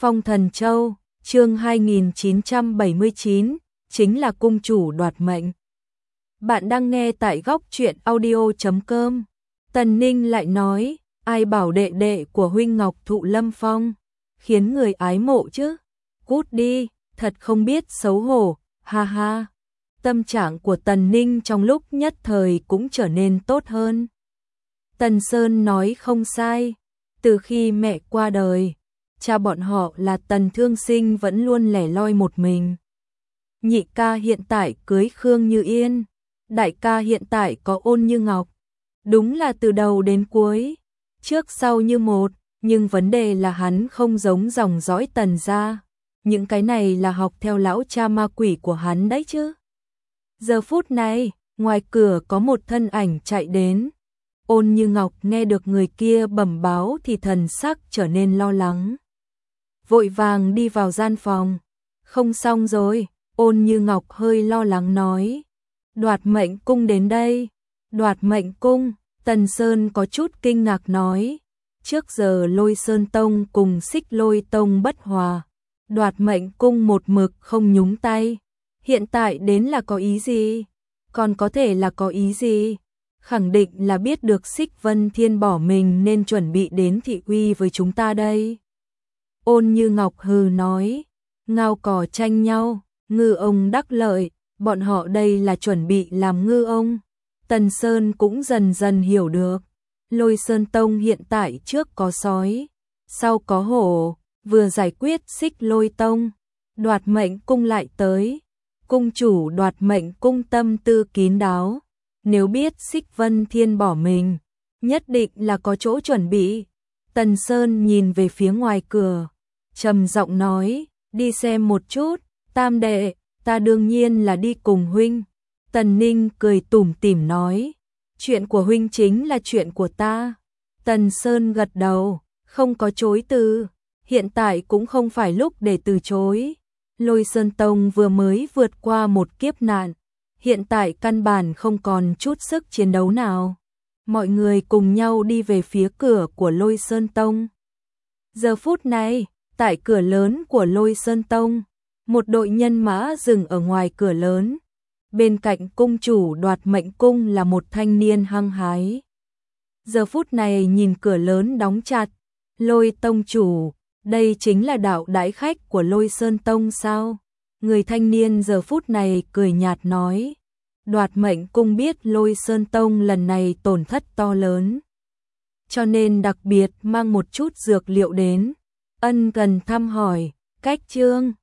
Phong Thần Châu, chương 2979, chính là cung chủ đoạt mệnh. Bạn đang nghe tại góc truyện audio.com. Tần Ninh lại nói, ai bảo đệ đệ của huynh Ngọc Thụ Lâm Phong, khiến người ái mộ chứ. Cút đi, thật không biết xấu hổ, ha ha. Tâm trạng của Tần Ninh trong lúc nhất thời cũng trở nên tốt hơn. Tần Sơn nói không sai, từ khi mẹ qua đời, cha bọn họ là Tần Thương Sinh vẫn luôn lẻ loi một mình. Nhị ca hiện tại cưới Khương Như Yên, đại ca hiện tại có Ôn Như Ngọc. Đúng là từ đầu đến cuối, trước sau như một, nhưng vấn đề là hắn không giống dòng dõi Tần gia. Những cái này là học theo lão cha ma quỷ của hắn đấy chứ. Giờ phút này, ngoài cửa có một thân ảnh chạy đến. Ôn Như Ngọc nghe được người kia bẩm báo thì thần sắc trở nên lo lắng. Vội vàng đi vào gian phòng. Không xong rồi, Ôn Như Ngọc hơi lo lắng nói. Đoạt mệnh cung đến đây. Đoạt mệnh cung, Tần Sơn có chút kinh ngạc nói. Trước giờ Lôi Sơn Tông cùng Xích Lôi Tông bất hòa. Đoạt mệnh cung một mực không nhúng tay. Hiện tại đến là có ý gì? Còn có thể là có ý gì? Khẳng định là biết được Xích Vân Thiên bỏ mình nên chuẩn bị đến thị uy với chúng ta đây. Ôn Như Ngọc hừ nói, ngao cỏ tranh nhau, ngư ông đắc lợi, bọn họ đây là chuẩn bị làm ngư ông. Tần Sơn cũng dần dần hiểu được, Lôi Sơn Tông hiện tại trước có sói, sau có hổ, vừa giải quyết Xích Lôi Tông, đoạt mệnh cung lại tới. Cung chủ đoạt mệnh cung tâm tư kín đáo, nếu biết Xích Vân Thiên bỏ mình, nhất định là có chỗ chuẩn bị. Tần Sơn nhìn về phía ngoài cửa, trầm giọng nói, đi xem một chút. Tam đệ, ta đương nhiên là đi cùng huynh. Tần Ninh cười tủm tỉm nói, chuyện của huynh chính là chuyện của ta. Tần Sơn gật đầu, không có chối từ, hiện tại cũng không phải lúc để từ chối. Lôi Sơn Tông vừa mới vượt qua một kiếp nạn, hiện tại căn bản không còn chút sức chiến đấu nào. Mọi người cùng nhau đi về phía cửa của Lôi Sơn Tông. Giờ phút này, tại cửa lớn của Lôi Sơn Tông, một đội nhân mã dừng ở ngoài cửa lớn. Bên cạnh cung chủ đoạt mệnh cung là một thanh niên hăng hái. Giờ phút này nhìn cửa lớn đóng chặt, Lôi Tông chủ, đây chính là đạo đãi khách của Lôi Sơn Tông sao? Người thanh niên giờ phút này cười nhạt nói. Đoạt mệnh cung biết Lôi Sơn Tông lần này tổn thất to lớn, cho nên đặc biệt mang một chút dược liệu đến, ân cần thăm hỏi. Cách chương